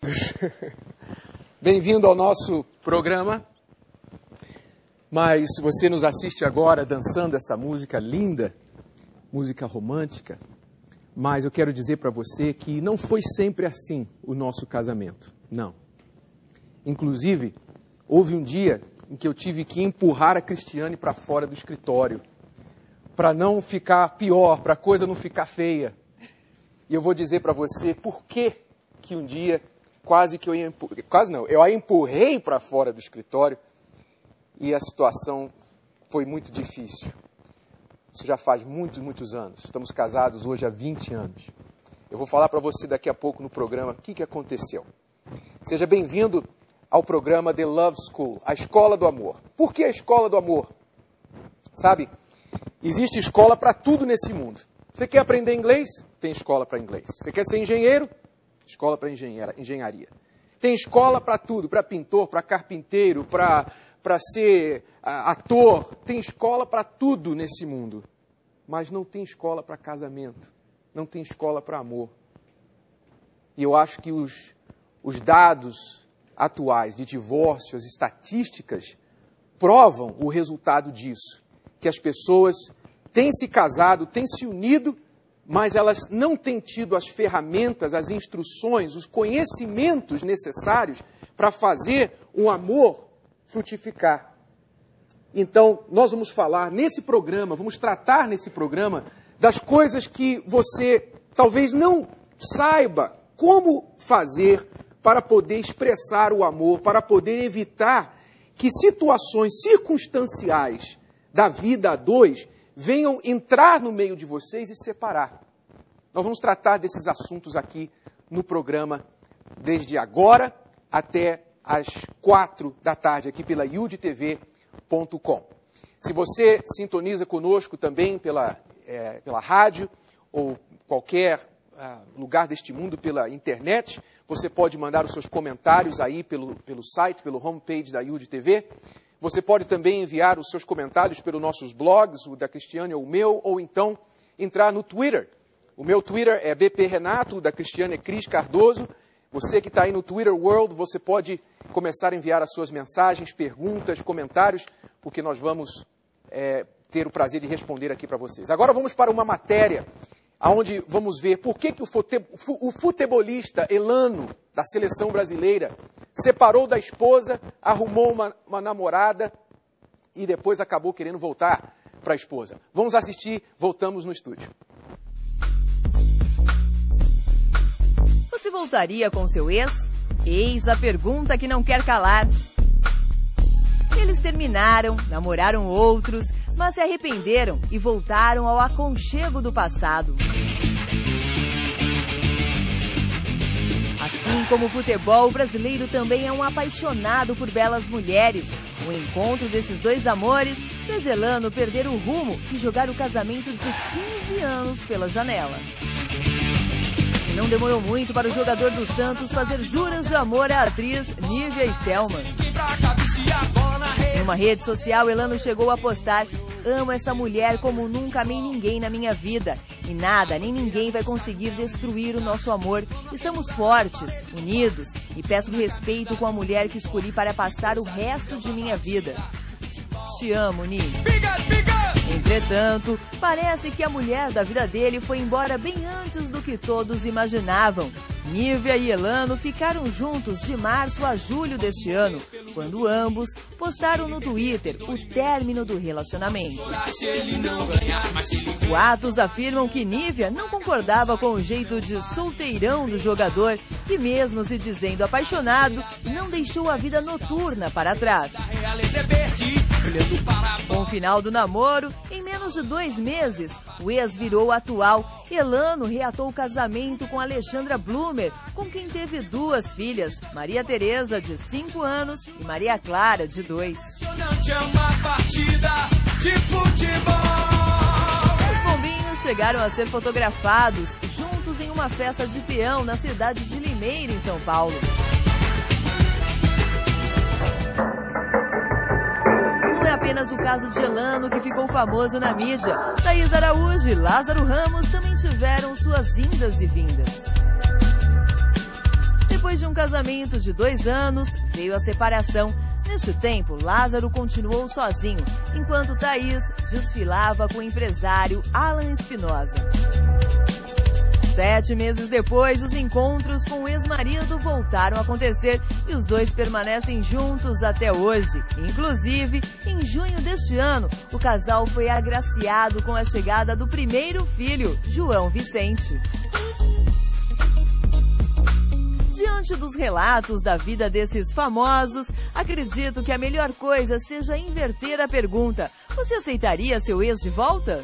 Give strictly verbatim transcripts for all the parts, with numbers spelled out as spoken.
Bem-vindo ao nosso programa. Mas você nos assiste agora dançando essa música linda, música romântica. Mas eu quero dizer para você que não foi sempre assim o nosso casamento. Não. Inclusive, houve um dia em que eu tive que empurrar a Cristiane para fora do escritório, para não ficar pior, para a coisa não ficar feia. E eu vou dizer para você por que que um dia quase que eu ia empurrar, quase não, eu a empurrei para fora do escritório e a situação foi muito difícil. Isso já faz muitos, muitos anos. Estamos casados hoje há vinte anos. Eu vou falar para você daqui a pouco no programa o que, que aconteceu. Seja bem-vindo ao programa The Love School, a Escola do Amor. Por que a Escola do Amor? Sabe, existe escola para tudo nesse mundo. Você quer aprender inglês? Tem escola para inglês. Você quer ser engenheiro? Escola para engenharia. Tem escola para tudo, para pintor, para carpinteiro, para para ser uh, ator. Tem escola para tudo nesse mundo. Mas não tem escola para casamento. Não tem escola para amor. E eu acho que os, os dados atuais de divórcio, as estatísticas, provam o resultado disso. Que as pessoas têm se casado, têm se unido, mas elas não têm tido as ferramentas, as instruções, os conhecimentos necessários para fazer o amor frutificar. Então, nós vamos falar nesse programa, vamos tratar nesse programa das coisas que você talvez não saiba como fazer para poder expressar o amor, para poder evitar que situações circunstanciais da vida a dois venham entrar no meio de vocês e separar. Nós vamos tratar desses assuntos aqui no programa, desde agora até às quatro da tarde, aqui pela U D T V ponto com. Se você sintoniza conosco também pela, é, pela rádio ou qualquer uh, lugar deste mundo pela internet, você pode mandar os seus comentários aí pelo, pelo site, pelo homepage da U D T V. Você pode também enviar os seus comentários pelos nossos blogs, o da Cristiane ou o meu, ou então entrar no Twitter. O meu Twitter é B P Renato, o da Cristiane é Cris Cardoso. Você que está aí no Twitter World, você pode começar a enviar as suas mensagens, perguntas, comentários, porque nós vamos é, ter o prazer de responder aqui para vocês. Agora vamos para uma matéria onde vamos ver por que, que o, fute, o futebolista Elano, da seleção brasileira, separou da esposa, arrumou uma, uma namorada e depois acabou querendo voltar para a esposa. Vamos assistir, voltamos no estúdio. Você voltaria com seu ex? Eis a pergunta que não quer calar. Eles terminaram, namoraram outros, mas se arrependeram e voltaram ao aconchego do passado. Assim como o futebol, o brasileiro também é um apaixonado por belas mulheres. O encontro desses dois amores fez Elano perder o rumo e jogar o casamento de quinze anos pela janela. E não demorou muito para o jogador do Santos fazer juras de amor à atriz Nívia Stelman. Em uma rede social, Elano chegou a postar: "Amo essa mulher como nunca amei ninguém na minha vida. E nada, nem ninguém vai conseguir destruir o nosso amor. Estamos fortes, unidos, e peço respeito com a mulher que escolhi para passar o resto de minha vida. Te amo, Ni." Entretanto, parece que a mulher da vida dele foi embora bem antes do que todos imaginavam. Nívia e Elano ficaram juntos de março a julho deste ano, quando ambos postaram no Twitter o término do relacionamento. Boatos afirmam que Nívia não concordava com o jeito de solteirão do jogador, que mesmo se dizendo apaixonado, não deixou a vida noturna para trás. Com o final do namoro, em menos de dois meses, o ex virou atual. Elano reatou o casamento com Alexandra Blumer, com quem teve duas filhas, Maria Tereza, de cinco anos, e Maria Clara, de dois. Os pombinhos chegaram a ser fotografados juntos em uma festa de peão na cidade de Limeira, em São Paulo. Não é apenas o caso de Elano que ficou famoso na mídia. Thaís Araújo e Lázaro Ramos também tiveram suas indas e vindas. Depois Depois de um casamento de dois anos, veio a separação. Neste tempo, Lázaro continuou sozinho, enquanto Thaís desfilava com o empresário Alan Espinosa. Sete meses depois, os encontros com o ex-marido voltaram a acontecer e os dois permanecem juntos até hoje. Inclusive, em junho deste ano, o casal foi agraciado com a chegada do primeiro filho, João Vicente. Diante dos relatos da vida desses famosos, acredito que a melhor coisa seja inverter a pergunta: você aceitaria seu ex de volta?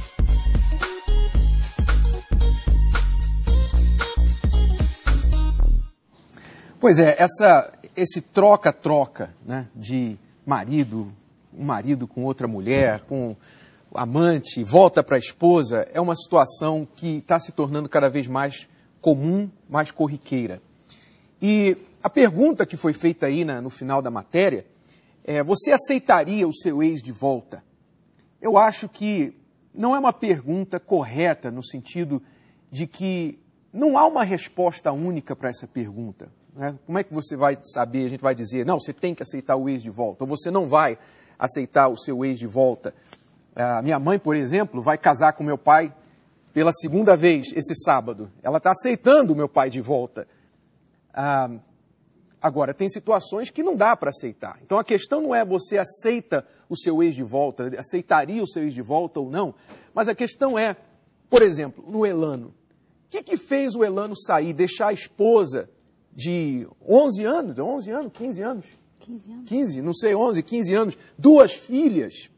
Pois é, essa, esse troca-troca, né, de marido, um marido com outra mulher, com amante, volta para a esposa, é uma situação que está se tornando cada vez mais comum, mais corriqueira. E a pergunta que foi feita aí na, no final da matéria é: você aceitaria o seu ex de volta? Eu acho que não é uma pergunta correta no sentido de que não há uma resposta única para essa pergunta. Né? Como é que você vai saber, a gente vai dizer, não, você tem que aceitar o ex de volta, ou você não vai aceitar o seu ex de volta? A minha mãe, por exemplo, vai casar com meu pai pela segunda vez esse sábado. Ela está aceitando o meu pai de volta. Ah, agora, tem situações que não dá para aceitar. Então, a questão não é você aceita o seu ex de volta, aceitaria o seu ex de volta ou não, mas a questão é, por exemplo, no Elano. O que, que fez o Elano sair, deixar a esposa de onze anos, onze anos, quinze anos? quinze anos. quinze, não sei, onze, quinze anos, duas filhas,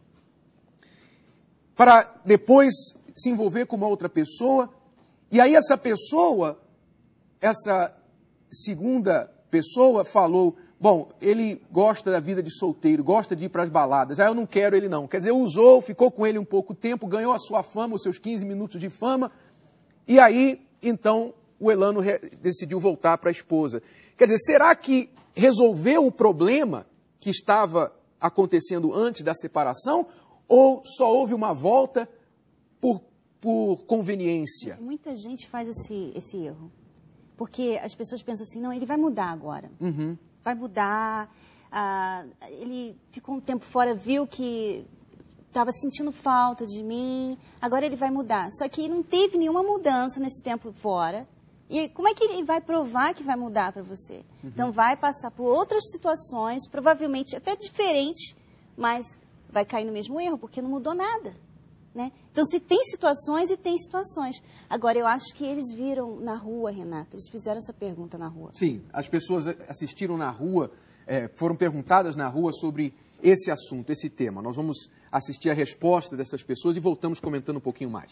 para depois se envolver com uma outra pessoa, e aí essa pessoa, essa segunda pessoa falou, bom, ele gosta da vida de solteiro, gosta de ir para as baladas, aí eu não quero ele não. Quer dizer, usou, ficou com ele um pouco tempo, ganhou a sua fama, os seus quinze minutos de fama, e aí, então, o Elano decidiu voltar para a esposa. Quer dizer, será que resolveu o problema que estava acontecendo antes da separação, ou só houve uma volta por, por conveniência? Muita gente faz esse, esse erro. Porque as pessoas pensam assim, não, ele vai mudar agora. Uhum. Vai mudar. Ah, ele ficou um tempo fora, viu que estava sentindo falta de mim, agora ele vai mudar. Só que não teve nenhuma mudança nesse tempo fora. E como é que ele vai provar que vai mudar para você? Uhum. Então, vai passar por outras situações, provavelmente até diferentes, mas vai cair no mesmo erro, porque não mudou nada. Né? Então, se tem situações e tem situações. Agora, eu acho que eles viram na rua, Renato, eles fizeram essa pergunta na rua. Sim, as pessoas assistiram na rua, é, foram perguntadas na rua sobre esse assunto, esse tema. Nós vamos assistir a resposta dessas pessoas e voltamos comentando um pouquinho mais.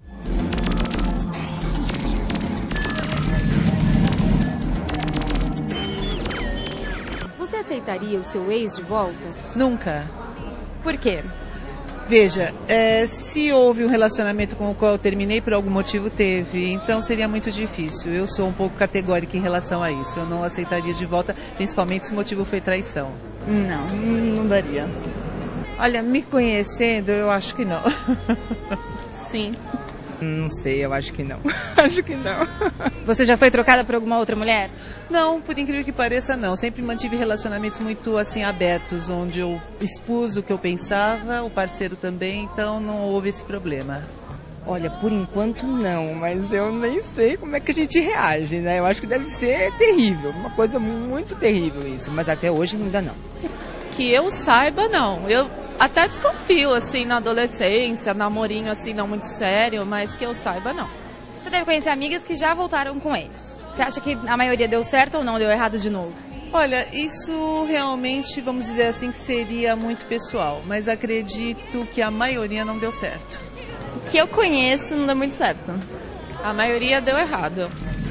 Você aceitaria o seu ex de volta? Nunca. Por quê? Veja, é, se houve um relacionamento com o qual eu terminei, por algum motivo teve, então seria muito difícil. Eu sou um pouco categórica em relação a isso. Eu não aceitaria de volta, principalmente se o motivo foi traição. Não, não daria. Olha, me conhecendo, eu acho que não. Sim. Não sei, eu acho que não. Acho que não. Você já foi trocada por alguma outra mulher? Não, por incrível que pareça, não. Sempre mantive relacionamentos muito, assim, abertos, onde eu expus o que eu pensava, o parceiro também, então não houve esse problema. Olha, por enquanto não, mas eu nem sei como é que a gente reage, né? Eu acho que deve ser terrível, uma coisa muito terrível isso, mas até hoje ainda não. Que eu saiba, não. Eu até desconfio, assim, na adolescência, namorinho, assim, não muito sério, mas que eu saiba, não. Você deve conhecer amigas que já voltaram com ex. Você acha que a maioria deu certo ou não, deu errado de novo? Olha, isso realmente, vamos dizer assim, que seria muito pessoal, mas acredito que a maioria não deu certo. O que eu conheço não deu muito certo. A maioria deu errado.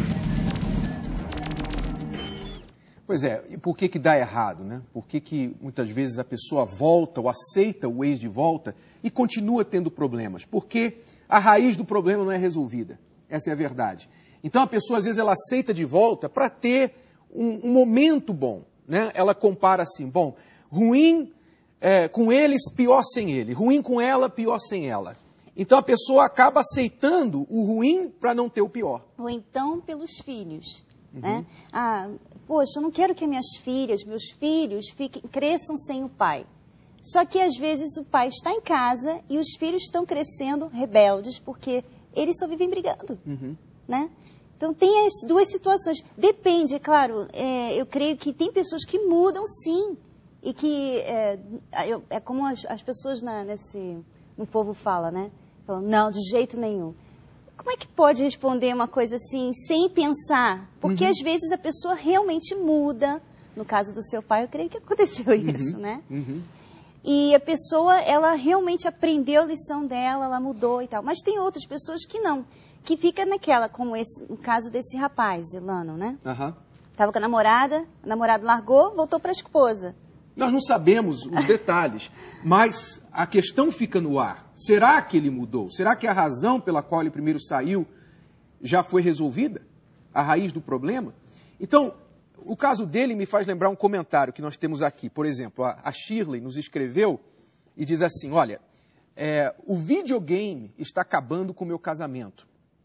Pois é, e por que que dá errado, né? Por que que muitas vezes a pessoa volta ou aceita o ex de volta e continua tendo problemas? Porque a raiz do problema não é resolvida. Essa é a verdade. Então a pessoa às vezes ela aceita de volta para ter um, um momento bom, né? Ela compara assim, bom, ruim é, com eles, pior sem ele. Ruim com ela, pior sem ela. Então a pessoa acaba aceitando o ruim para não ter o pior. Ou então pelos filhos. Uhum. Né? Ah, poxa, eu não quero que minhas filhas, meus filhos fiquem, cresçam sem o pai. Só que às vezes o pai está em casa e os filhos estão crescendo rebeldes porque eles só vivem brigando. Uhum. Né? Então tem as duas situações. Depende, é claro, é, eu creio que tem pessoas que mudam sim. E que é, eu, é como as, as pessoas na, nesse, no povo fala, né? Falam, não, de jeito nenhum. Como é que pode responder uma coisa assim sem pensar? Porque uhum. às vezes a pessoa realmente muda. No caso do seu pai, eu creio que aconteceu uhum. isso, né? Uhum. E a pessoa, ela realmente aprendeu a lição dela, ela mudou e tal. Mas tem outras pessoas que não, que fica naquela, como esse, no caso desse rapaz, Elano, né? Uhum. Tava com a namorada, o namorado largou, voltou para a esposa. Nós não sabemos os detalhes, mas a questão fica no ar. Será que ele mudou? Será que a razão pela qual ele primeiro saiu já foi resolvida? A raiz do problema? Então, o caso dele me faz lembrar um comentário que nós temos aqui. Por exemplo, a Shirley nos escreveu e diz assim, olha, é, o videogame está acabando com o meu casamento.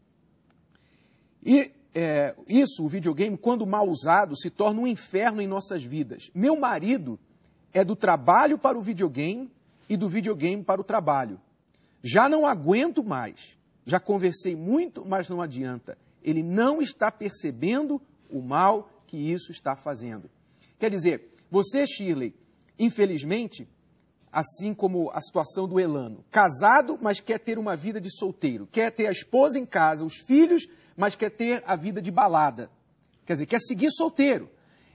E é, isso, o videogame, quando mal usado, se torna um inferno em nossas vidas. Meu marido é do trabalho para o videogame e do videogame para o trabalho. Já não aguento mais. Já conversei muito, mas não adianta. Ele não está percebendo o mal que isso está fazendo. Quer dizer, você, Shirley, infelizmente, assim como a situação do Elano, casado, mas quer ter uma vida de solteiro, quer ter a esposa em casa, os filhos, mas quer ter a vida de balada. Quer dizer, quer seguir solteiro.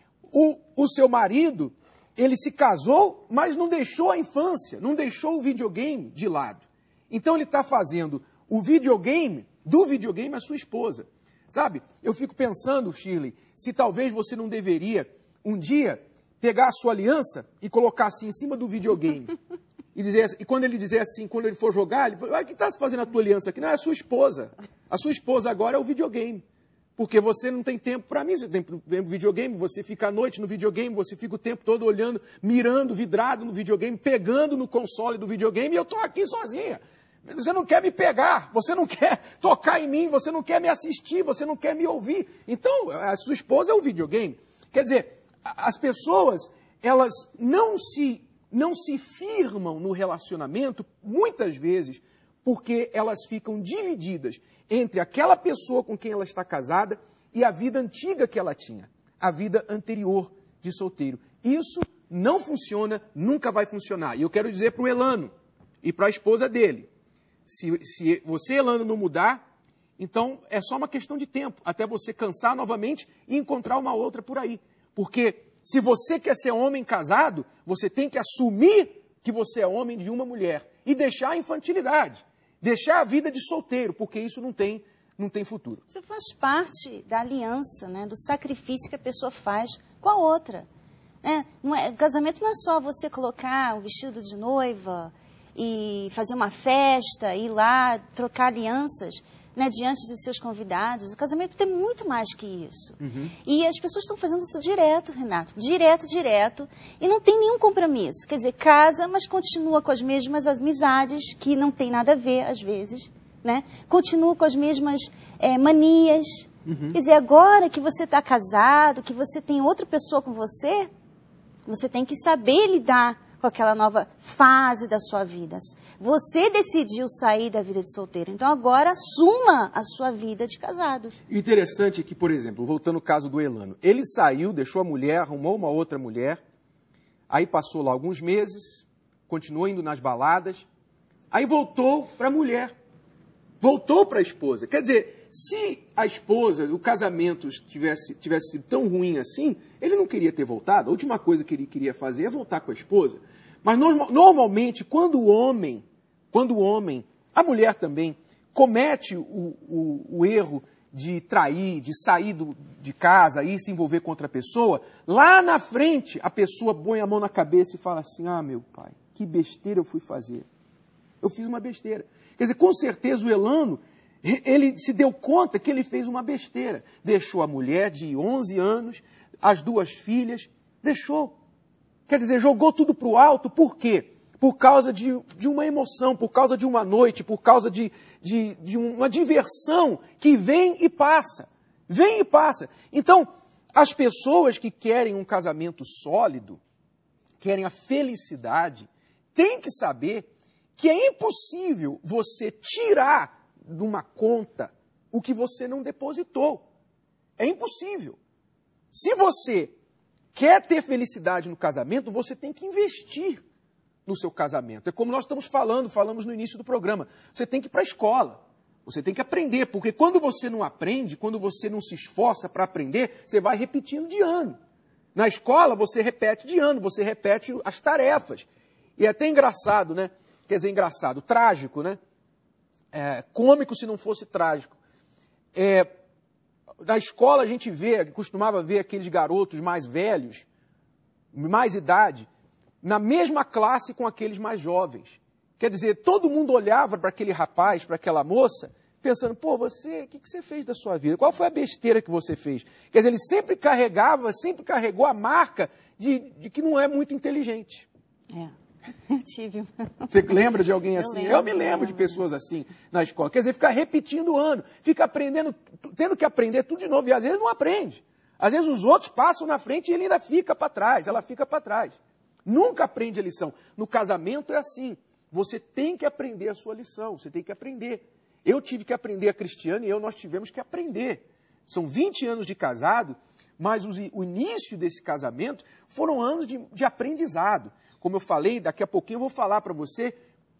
O, o seu marido, ele se casou, mas não deixou a infância, não deixou o videogame de lado. Então ele está fazendo o videogame, do videogame, a sua esposa. Sabe, eu fico pensando, Shirley, se talvez você não deveria, um dia, pegar a sua aliança e colocar assim em cima do videogame. E, dizer, e quando ele dizer assim, quando ele for jogar, ele fala, ah, o que está se fazendo a tua aliança aqui? Não, é a sua esposa. A sua esposa agora é o videogame. Porque você não tem tempo para mim, você tem tempo para videogame, você fica à noite no videogame, você fica o tempo todo olhando, mirando, vidrado no videogame, pegando no console do videogame, e eu estou aqui sozinha. Você não quer me pegar, você não quer tocar em mim, você não quer me assistir, você não quer me ouvir. Então, a sua esposa é o videogame. Quer dizer, as pessoas, elas não se, não se firmam no relacionamento, muitas vezes, porque elas ficam divididas entre aquela pessoa com quem ela está casada e a vida antiga que ela tinha, a vida anterior de solteiro. Isso não funciona, nunca vai funcionar. E eu quero dizer para o Elano e para a esposa dele, Se, se você, Elano, não mudar, então é só uma questão de tempo, até você cansar novamente e encontrar uma outra por aí. Porque se você quer ser homem casado, você tem que assumir que você é homem de uma mulher e deixar a infantilidade, deixar a vida de solteiro, porque isso não tem, não tem futuro. Isso faz parte da aliança, né, do sacrifício que a pessoa faz com a outra. É, não é, o casamento não é só você colocar o vestido de noiva e fazer uma festa, ir lá, trocar alianças, né, diante dos seus convidados. O casamento tem muito mais que isso. Uhum. E as pessoas estão fazendo isso direto, Renato, direto, direto, e não tem nenhum compromisso. Quer dizer, casa, mas continua com as mesmas amizades, que não tem nada a ver, às vezes, né? Continua com as mesmas é, manias. Uhum. Quer dizer, agora que você está casado, que você tem outra pessoa com você, você tem que saber lidar com aquela nova fase da sua vida. Você decidiu sair da vida de solteiro, então agora assuma a sua vida de casado. O interessante é que, por exemplo, voltando ao caso do Elano, ele saiu, deixou a mulher, arrumou uma outra mulher, aí passou lá alguns meses, continuou indo nas baladas, aí voltou para a mulher, voltou para a esposa. Quer dizer, se a esposa, o casamento tivesse, tivesse sido tão ruim assim, ele não queria ter voltado. A última coisa que ele queria fazer é voltar com a esposa. Mas no, normalmente, quando o homem, quando o homem, a mulher também, comete o, o, o erro de trair, de sair do, de casa e se envolver com outra pessoa, lá na frente a pessoa põe a mão na cabeça e fala assim, ah, meu pai, que besteira eu fui fazer. Eu fiz uma besteira. Quer dizer, com certeza o Elano, ele se deu conta que ele fez uma besteira. Deixou a mulher de onze anos, as duas filhas, deixou. Quer dizer, jogou tudo para o alto, por quê? Por causa de, de uma emoção, por causa de uma noite, por causa de, de, de uma diversão que vem e passa. Vem e passa. Então, as pessoas que querem um casamento sólido, querem a felicidade, têm que saber que é impossível você tirar de uma conta o que você não depositou. É impossível. Se você quer ter felicidade no casamento, você tem que investir no seu casamento. É como nós estamos falando, falamos no início do programa. Você tem que ir para a escola. Você tem que aprender, porque quando você não aprende, quando você não se esforça para aprender, você vai repetindo de ano. Na escola, você repete de ano, você repete as tarefas. E é até engraçado, né? Quer dizer, engraçado, trágico, né? É, cômico se não fosse trágico. É, na escola a gente vê, costumava ver aqueles garotos mais velhos, mais idade, na mesma classe com aqueles mais jovens. Quer dizer, todo mundo olhava para aquele rapaz, para aquela moça, pensando, pô, você, o que, que você fez da sua vida? Qual foi a besteira que você fez? Quer dizer, ele sempre carregava, sempre carregou a marca de, de que não é muito inteligente. É, eu tive. Você lembra de alguém assim? Eu, lembro, eu me lembro, lembro de pessoas assim na escola. Quer dizer, ficar repetindo o ano, fica aprendendo, tendo que aprender tudo de novo, e às vezes não aprende. Às vezes os outros passam na frente e ele ainda fica para trás, ela fica para trás. Nunca aprende a lição. No casamento é assim. Você tem que aprender a sua lição, você tem que aprender. Eu tive que aprender, a Cristiane e eu, nós tivemos que aprender. São vinte anos de casado, mas os, o início desse casamento foram anos de, de aprendizado. Como eu falei, daqui a pouquinho eu vou falar para você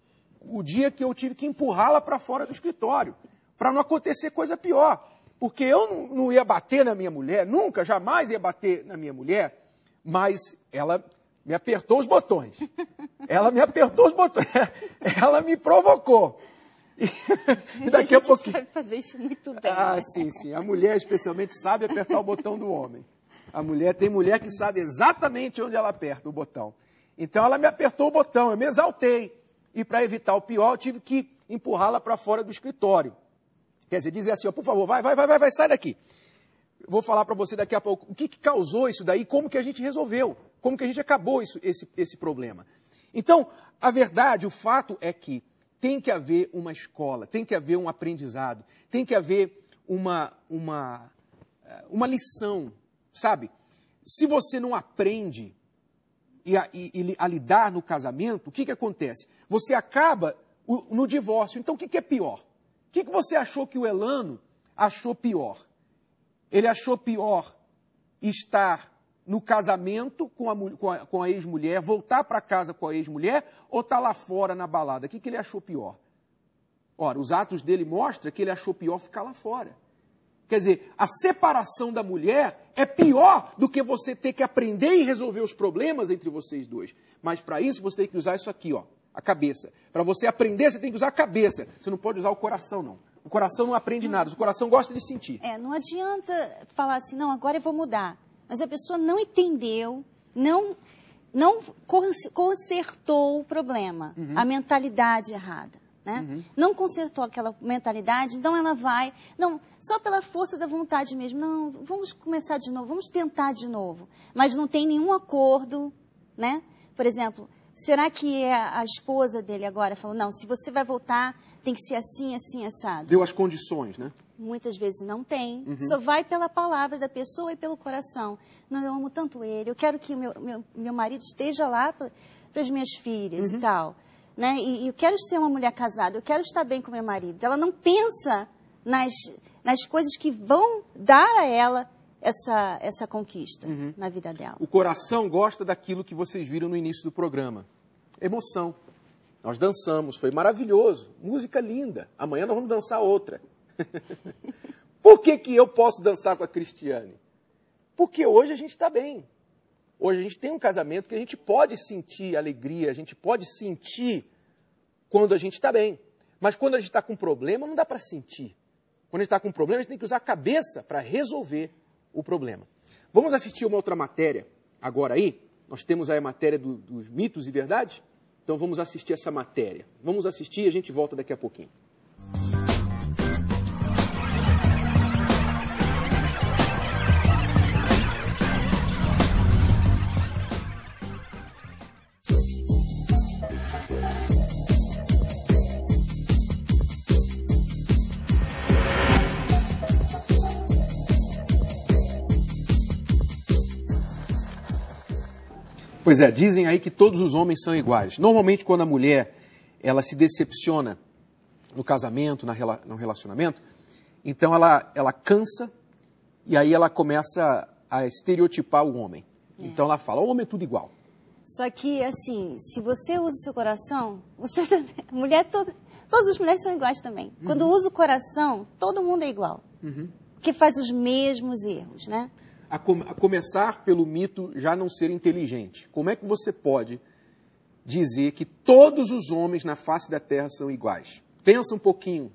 o dia que eu tive que empurrá-la para fora do escritório, para não acontecer coisa pior. Porque eu não, não ia bater na minha mulher, nunca, jamais ia bater na minha mulher, mas ela me apertou os botões. Ela me apertou os botões. Ela me provocou. E, e daqui a, a pouquinho... sabe fazer isso muito bem. Ah, né? sim, sim. A mulher, especialmente, sabe apertar o botão do homem. A mulher, tem mulher que sabe exatamente onde ela aperta o botão. Então, ela me apertou o botão, eu me exaltei. E, para evitar o pior, eu tive que empurrá-la para fora do escritório. Quer dizer, dizer assim, ó, por favor, vai, vai, vai, vai, vai, sai daqui. Vou falar para você daqui a pouco o que, que causou isso daí, como que a gente resolveu, como que a gente acabou isso, esse, esse problema. Então, a verdade, o fato é que tem que haver uma escola, tem que haver um aprendizado, tem que haver uma, uma, uma lição, sabe? Se você não aprende e a, e, a lidar no casamento, o que, que acontece? Você acaba no divórcio. Então, o que, que é pior? O que, que você achou que o Elano achou pior? Ele achou pior estar no casamento com a, com a, com a ex-mulher, voltar para casa com a ex-mulher, ou estar lá fora na balada? O que, que ele achou pior? Ora, os atos dele mostram que ele achou pior ficar lá fora. Quer dizer, a separação da mulher é pior do que você ter que aprender e resolver os problemas entre vocês dois. Mas para isso você tem que usar isso aqui, ó, a cabeça. Para você aprender, você tem que usar a cabeça. Você não pode usar o coração, não. O coração não aprende nada, o coração gosta de sentir. É, não adianta falar assim, não, agora eu vou mudar. Mas a pessoa não entendeu, não, não consertou o problema, uhum. a mentalidade errada. Né? Uhum. Não consertou aquela mentalidade, então ela vai, não, só pela força da vontade mesmo, não, vamos começar de novo, vamos tentar de novo. Mas não tem nenhum acordo, né? Por exemplo, será que a esposa dele agora falou, não, se você vai voltar, tem que ser assim, assim, assado. Deu as condições, né? Muitas vezes não tem. Uhum. Só vai pela palavra da pessoa e pelo coração. Não, eu amo tanto ele, eu quero que meu, meu, meu marido esteja lá para as minhas filhas uhum. e tal. Né? E, e eu quero ser uma mulher casada, eu quero estar bem com meu marido. Ela não pensa nas, nas coisas que vão dar a ela essa, essa conquista uhum. na vida dela. O coração gosta daquilo que vocês viram no início do programa. Emoção. Nós dançamos, foi maravilhoso, música linda. Amanhã nós vamos dançar outra. Por que que eu posso dançar com a Cristiane? Porque hoje a gente está bem. Hoje a gente tem um casamento que a gente pode sentir alegria, a gente pode sentir quando a gente está bem. Mas quando a gente está com problema, não dá para sentir. Quando a gente está com problema, a gente tem que usar a cabeça para resolver o problema. Vamos assistir uma outra matéria agora aí. Nós temos aí a matéria do, dos mitos e verdades. Então vamos assistir essa matéria. Vamos assistir e a gente volta daqui a pouquinho. Pois é, dizem aí que todos os homens são iguais. Normalmente, quando a mulher ela se decepciona no casamento, na, no relacionamento, então ela, ela cansa e aí ela começa a estereotipar o homem. É. Então ela fala, o homem é tudo igual. Só que, assim, se você usa o seu coração, você também, mulher toda, todas as mulheres são iguais também. Uhum. Quando usa o coração, todo mundo é igual. Uhum. Porque faz os mesmos erros, né? A, com, a começar pelo mito já não ser inteligente. Como é que você pode dizer que todos os homens na face da terra são iguais? Pensa um pouquinho.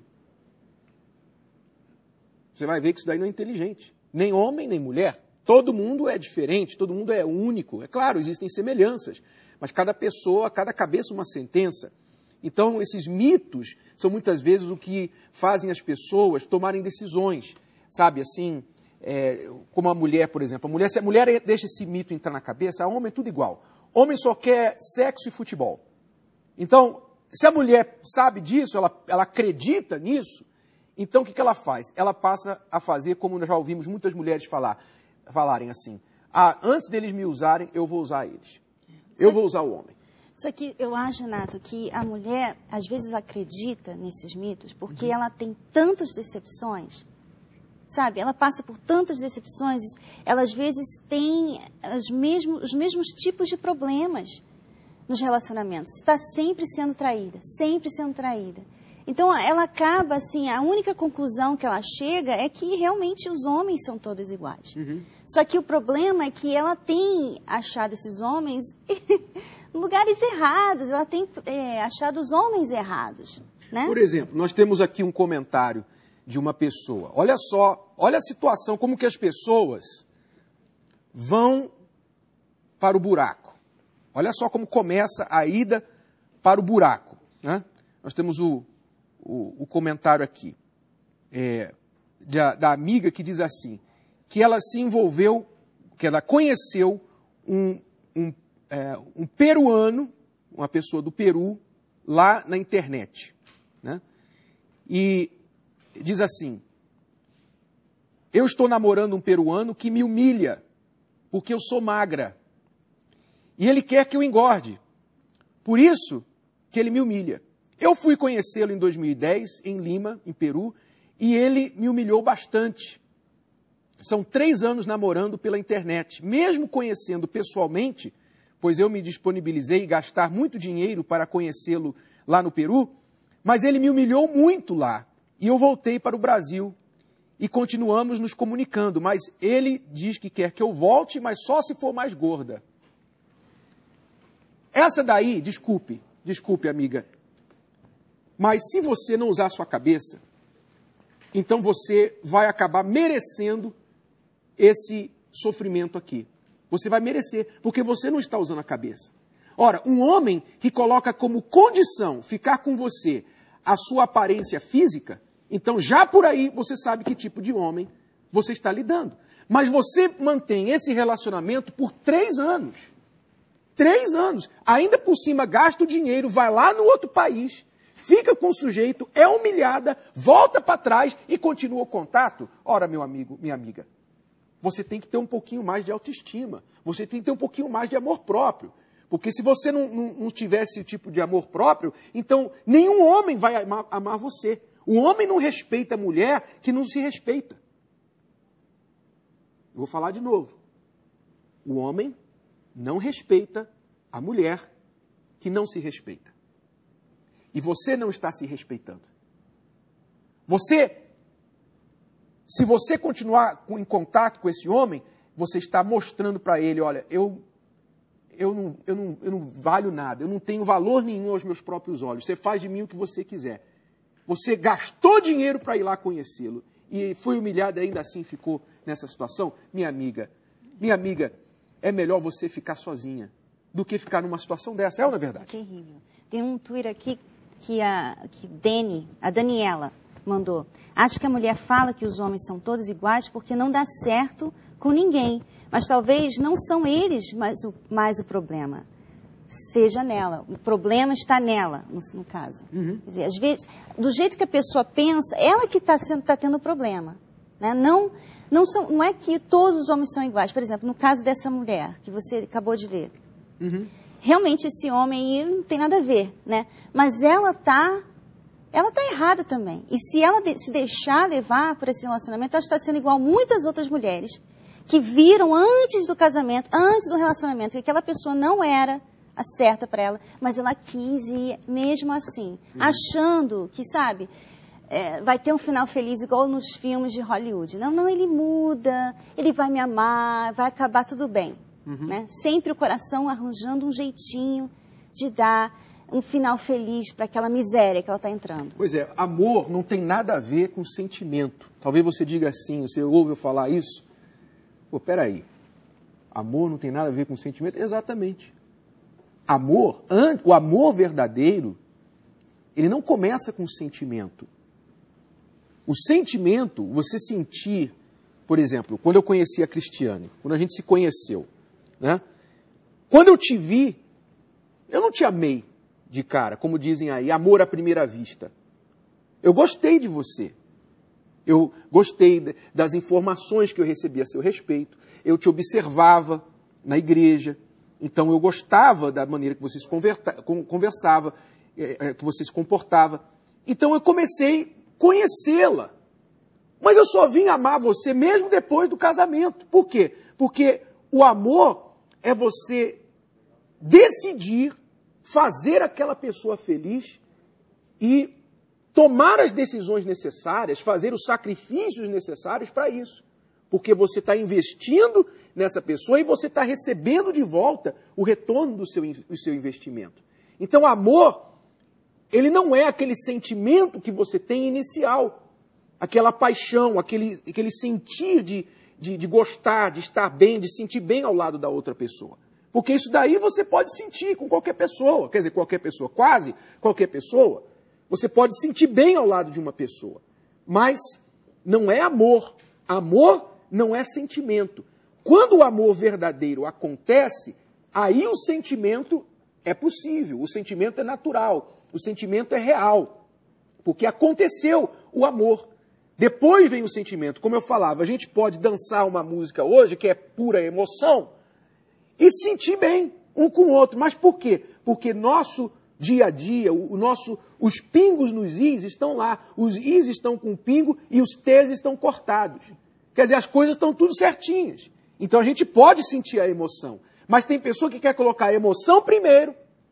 Você vai ver que isso daí não é inteligente. Nem homem, nem mulher. Todo mundo é diferente, todo mundo é único. É claro, existem semelhanças, mas cada pessoa, cada cabeça uma sentença. Então, esses mitos são muitas vezes o que fazem as pessoas tomarem decisões. Sabe, assim, é, como a mulher, por exemplo. A mulher, se a mulher deixa esse mito entrar na cabeça, a homem é tudo igual. Homem só quer sexo e futebol. Então, se a mulher sabe disso, ela, ela acredita nisso, então o que, que ela faz? Ela passa a fazer, como nós já ouvimos muitas mulheres falar, falarem assim, ah, antes deles me usarem, eu vou usar eles. Eu vou usar o homem. Só que eu acho, Renato, que a mulher, às vezes, acredita nesses mitos porque uhum. ela tem tantas decepções, sabe? Ela passa por tantas decepções, ela, às vezes, tem os mesmos, os mesmos tipos de problemas nos relacionamentos. Está sempre sendo traída, sempre sendo traída. Então, ela acaba, assim, a única conclusão que ela chega é que realmente os homens são todos iguais. Uhum. Só que o problema é que ela tem achado esses homens em lugares errados, ela tem é, achado os homens errados, né? Por exemplo, nós temos aqui um comentário de uma pessoa. Olha só, olha a situação, como que as pessoas vão para o buraco. Olha só como começa a ida para o buraco, né? Nós temos o O, o comentário aqui, é, da, da amiga que diz assim, que ela se envolveu, que ela conheceu um, um, é, um peruano, uma pessoa do Peru, lá na internet, né? E diz assim, eu estou namorando um peruano que me humilha, porque eu sou magra, e ele quer que eu engorde, por isso que ele me humilha. Eu fui conhecê-lo em dois mil e dez, em Lima, em Peru, e ele me humilhou bastante. São três anos namorando pela internet. Mesmo conhecendo pessoalmente, pois eu me disponibilizei a gastar muito dinheiro para conhecê-lo lá no Peru, mas ele me humilhou muito lá. E eu voltei para o Brasil e continuamos nos comunicando, mas ele diz que quer que eu volte, mas só se for mais gorda. Essa daí, desculpe, desculpe, amiga, mas se você não usar a sua cabeça, então você vai acabar merecendo esse sofrimento aqui. Você vai merecer, porque você não está usando a cabeça. Ora, um homem que coloca como condição ficar com você a sua aparência física, então já por aí você sabe que tipo de homem você está lidando. Mas você mantém esse relacionamento por três anos. Três anos. Ainda por cima gasta o dinheiro, vai lá no outro país, fica com o sujeito, é humilhada, volta para trás e continua o contato. Ora, meu amigo, minha amiga, você tem que ter um pouquinho mais de autoestima. Você tem que ter um pouquinho mais de amor próprio. Porque se você não, não, não tivesse esse tipo de amor próprio, então nenhum homem vai amar, amar você. O homem não respeita a mulher que não se respeita. Eu vou falar de novo. O homem não respeita a mulher que não se respeita. E você não está se respeitando. Você, se você continuar em contato com esse homem, você está mostrando para ele, olha, eu, eu, não, eu, não, eu não valho nada, eu não tenho valor nenhum aos meus próprios olhos, você faz de mim o que você quiser. Você gastou dinheiro para ir lá conhecê-lo e foi humilhado e ainda assim ficou nessa situação. Minha amiga, minha amiga, é melhor você ficar sozinha do que ficar numa situação dessa, é ou não é verdade? É terrível. Tem um Twitter aqui que a, que Dani, a Daniela mandou. Acho que a mulher fala que os homens são todos iguais porque não dá certo com ninguém. Mas talvez não são eles mais o, mais o problema. Seja nela. O problema está nela, no, no caso. Uhum. Quer dizer, às vezes, do jeito que a pessoa pensa, ela que está tá tendo o problema. Né? Não, não, são, não é que todos os homens são iguais. Por exemplo, no caso dessa mulher que você acabou de ler. Uhum. Realmente esse homem aí não tem nada a ver, né? Mas ela tá, ela tá errada também. E se ela de, se deixar levar por esse relacionamento, ela está sendo igual a muitas outras mulheres que viram antes do casamento, antes do relacionamento, que aquela pessoa não era a certa para ela, mas ela quis ir mesmo assim, uhum. achando que, sabe, é, vai ter um final feliz igual nos filmes de Hollywood. Não, não, ele muda, ele vai me amar, vai acabar tudo bem. Uhum. Né? Sempre o coração arranjando um jeitinho de dar um final feliz para aquela miséria que ela está entrando. Pois é, amor não tem nada a ver com sentimento. Talvez você diga assim, você ouve eu falar isso? Pô, peraí, amor não tem nada a ver com sentimento? Exatamente. Amor, o amor verdadeiro, ele não começa com sentimento. O sentimento, você sentir, por exemplo, quando eu conheci a Cristiane, quando a gente se conheceu, né? Quando eu te vi, eu não te amei de cara, como dizem aí, amor à primeira vista. Eu gostei de você. Eu gostei das informações que eu recebia a seu respeito. Eu te observava na igreja. Então eu gostava da maneira que você se conversava, que você se comportava. Então eu comecei a conhecê-la. Mas eu só vim amar você mesmo depois do casamento. Por quê? Porque o amor é você decidir fazer aquela pessoa feliz e tomar as decisões necessárias, fazer os sacrifícios necessários para isso. Porque você está investindo nessa pessoa e você está recebendo de volta o retorno do seu, do seu investimento. Então, amor, ele não é aquele sentimento que você tem inicial, aquela paixão, aquele, aquele sentir de, de, de gostar, de estar bem, de sentir bem ao lado da outra pessoa. Porque isso daí você pode sentir com qualquer pessoa, quer dizer, qualquer pessoa, quase qualquer pessoa, você pode sentir bem ao lado de uma pessoa. Mas não é amor. Amor não é sentimento. Quando o amor verdadeiro acontece, aí o sentimento é possível, o sentimento é natural, o sentimento é real, porque aconteceu o amor. Depois vem o sentimento. Como eu falava, a gente pode dançar uma música hoje que é pura emoção e sentir bem um com o outro. Mas por quê? Porque nosso dia a dia, o nosso, os pingos nos is estão lá. Os is estão com pingo e os t's estão cortados. Quer dizer, as coisas estão tudo certinhas. Então a gente pode sentir a emoção. Mas tem pessoa que quer colocar a emoção primeiro,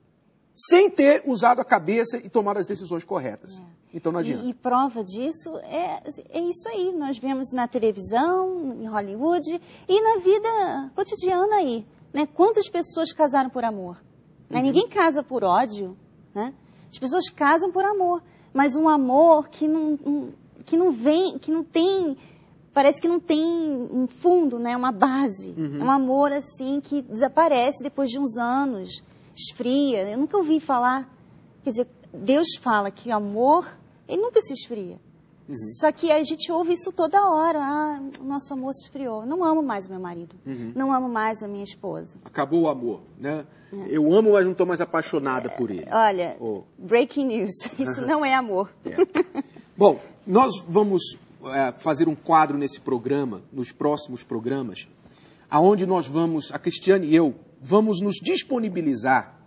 sem ter usado a cabeça e tomado as decisões corretas. É. Então não adianta. E, e prova disso é, é isso aí. Nós vemos na televisão, em Hollywood e na vida cotidiana aí. Né? Quantas pessoas casaram por amor? Né? Uhum. Ninguém casa por ódio. Né? As pessoas casam por amor. Mas um amor que não, um, que não vem, que não tem... Parece que não tem um fundo, né? Uma base. Uhum. É um amor assim que desaparece depois de uns anos, esfria. Eu nunca ouvi falar. Quer dizer, Deus fala que amor, ele nunca se esfria. Uhum. Só que a gente ouve isso toda hora. Ah, o nosso amor se esfriou. Não amo mais o meu marido. Uhum. Não amo mais a minha esposa. Acabou o amor, né? É. Eu amo, mas não estou mais apaixonada por ele. Olha, oh. breaking news. Isso não é amor. É. Bom, nós vamos... fazer um quadro nesse programa, nos próximos programas, aonde nós vamos, a Cristiane e eu, vamos nos disponibilizar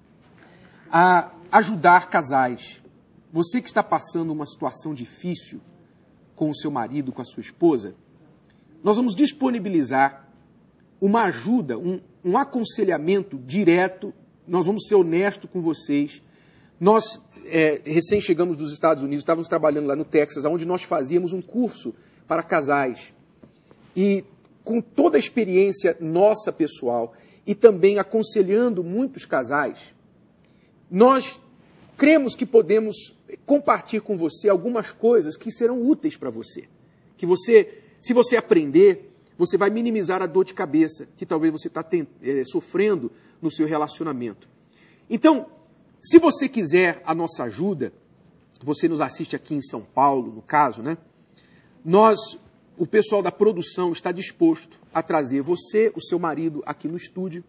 a ajudar casais. Você que está passando uma situação difícil com o seu marido, com a sua esposa, nós vamos disponibilizar uma ajuda, um, um aconselhamento direto, nós vamos ser honestos com vocês. Nós, é, recém chegamos dos Estados Unidos, estávamos trabalhando lá no Texas, onde nós fazíamos um curso para casais. E com toda a experiência nossa pessoal e também aconselhando muitos casais, nós cremos que podemos compartilhar com você algumas coisas que serão úteis para você. Que você, se você aprender, você vai minimizar a dor de cabeça que talvez você está é, sofrendo no seu relacionamento. Então, se você quiser a nossa ajuda, você nos assiste aqui em São Paulo, no caso, né? Nós, o pessoal da produção está disposto a trazer você, o seu marido, aqui no estúdio.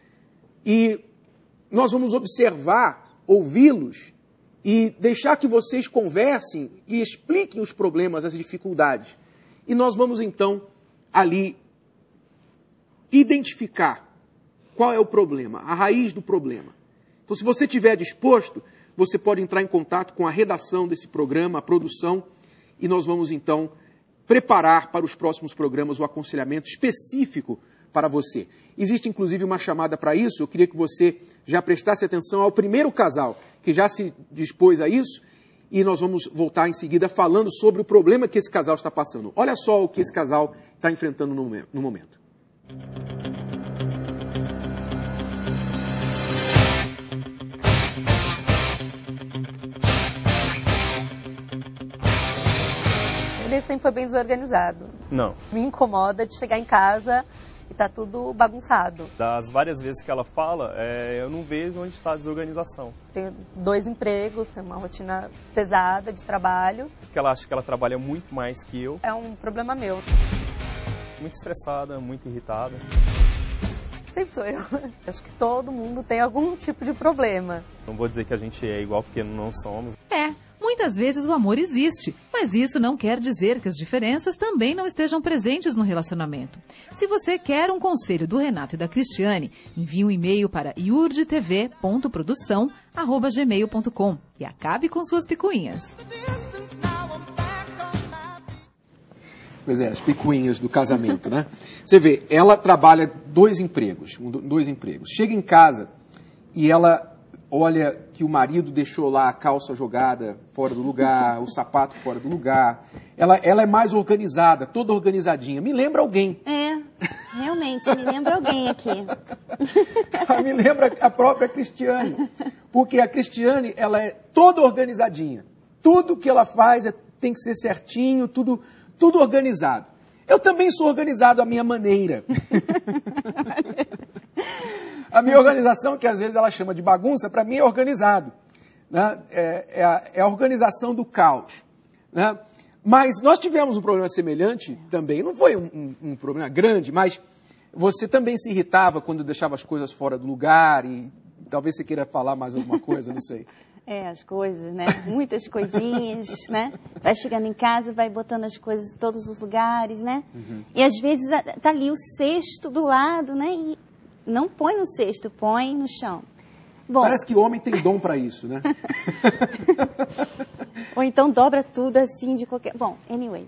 E nós vamos observar, ouvi-los e deixar que vocês conversem e expliquem os problemas, as dificuldades. E nós vamos, então, ali identificar qual é o problema, a raiz do problema. Então, se você estiver disposto, você pode entrar em contato com a redação desse programa, a produção, e nós vamos, então, preparar para os próximos programas o aconselhamento específico para você. Existe, inclusive, uma chamada para isso. Eu queria que você já prestasse atenção ao primeiro casal que já se dispôs a isso, e nós vamos voltar em seguida falando sobre o problema que esse casal está passando. Olha só o que esse casal está enfrentando no momento. Ele sempre foi bem desorganizado. Não. Me incomoda de chegar em casa e tá tudo bagunçado. Das várias vezes que ela fala, é, eu não vejo onde está a desorganização. Tenho dois empregos, tenho uma rotina pesada de trabalho. Porque ela acha que ela trabalha muito mais que eu. É um problema meu. Muito estressada, muito irritada. Sempre sou eu. Acho que todo mundo tem algum tipo de problema. Não vou dizer que a gente é igual porque não somos. É. Muitas vezes o amor existe, mas isso não quer dizer que as diferenças também não estejam presentes no relacionamento. Se você quer um conselho do Renato e da Cristiane, envie um e-mail para iurdtv ponto produção arroba gmail ponto com e acabe com suas picuinhas. Pois é, as picuinhas do casamento, né? Você vê, ela trabalha dois empregos, dois empregos. Chega em casa e ela olha que o marido deixou lá a calça jogada fora do lugar, o sapato fora do lugar. Ela, ela é mais organizada, toda organizadinha. Me lembra alguém. É, realmente, me lembra alguém aqui. Me lembra a própria Cristiane. Porque a Cristiane, ela é toda organizadinha. Tudo que ela faz é, tem que ser certinho, tudo, tudo organizado. Eu também sou organizado à minha maneira. A minha organização, que às vezes ela chama de bagunça, para mim é organizado. Né? É, é, a, é a organização do caos. Né? Mas nós tivemos um problema semelhante também. Não foi um, um, um problema grande, mas você também se irritava quando deixava as coisas fora do lugar e talvez você queira falar mais alguma coisa, não sei. É, as coisas, né? Muitas coisinhas, né? Vai chegando em casa, vai botando as coisas em todos os lugares, né? Uhum. E às vezes tá ali o cesto do lado, né? E não põe no cesto, põe no chão. Bom, parece que homem tem dom para isso, né? Ou então dobra tudo assim de qualquer... Bom, anyway.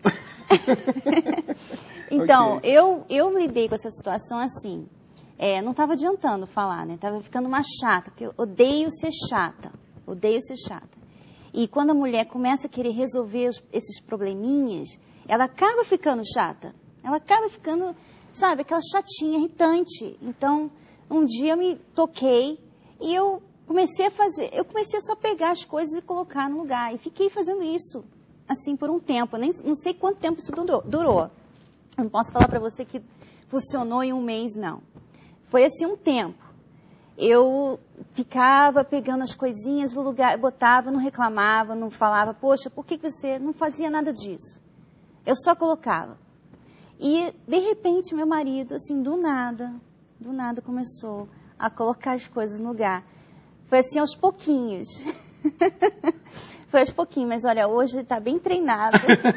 Então, okay. eu, eu lidei com essa situação assim. É, não estava adiantando falar, né? Estava ficando uma chata, porque eu odeio ser chata. Odeio ser chata. E quando a mulher começa a querer resolver os, esses probleminhas, ela acaba ficando chata. Ela acaba ficando... Sabe, aquela chatinha, irritante. Então, um dia eu me toquei e eu comecei a fazer, eu comecei a só pegar as coisas e colocar no lugar. E fiquei fazendo isso, assim, por um tempo. Eu nem, não sei quanto tempo isso durou. durou. Eu não posso falar para você que funcionou em um mês, não. Foi assim um tempo. Eu ficava pegando as coisinhas no lugar, botava, não reclamava, não falava, poxa, por que você não fazia nada disso? Eu só colocava. E, de repente, meu marido, assim, do nada, do nada começou a colocar as coisas no lugar. Foi assim, aos pouquinhos. Foi aos pouquinhos, mas olha, hoje ele está bem treinado.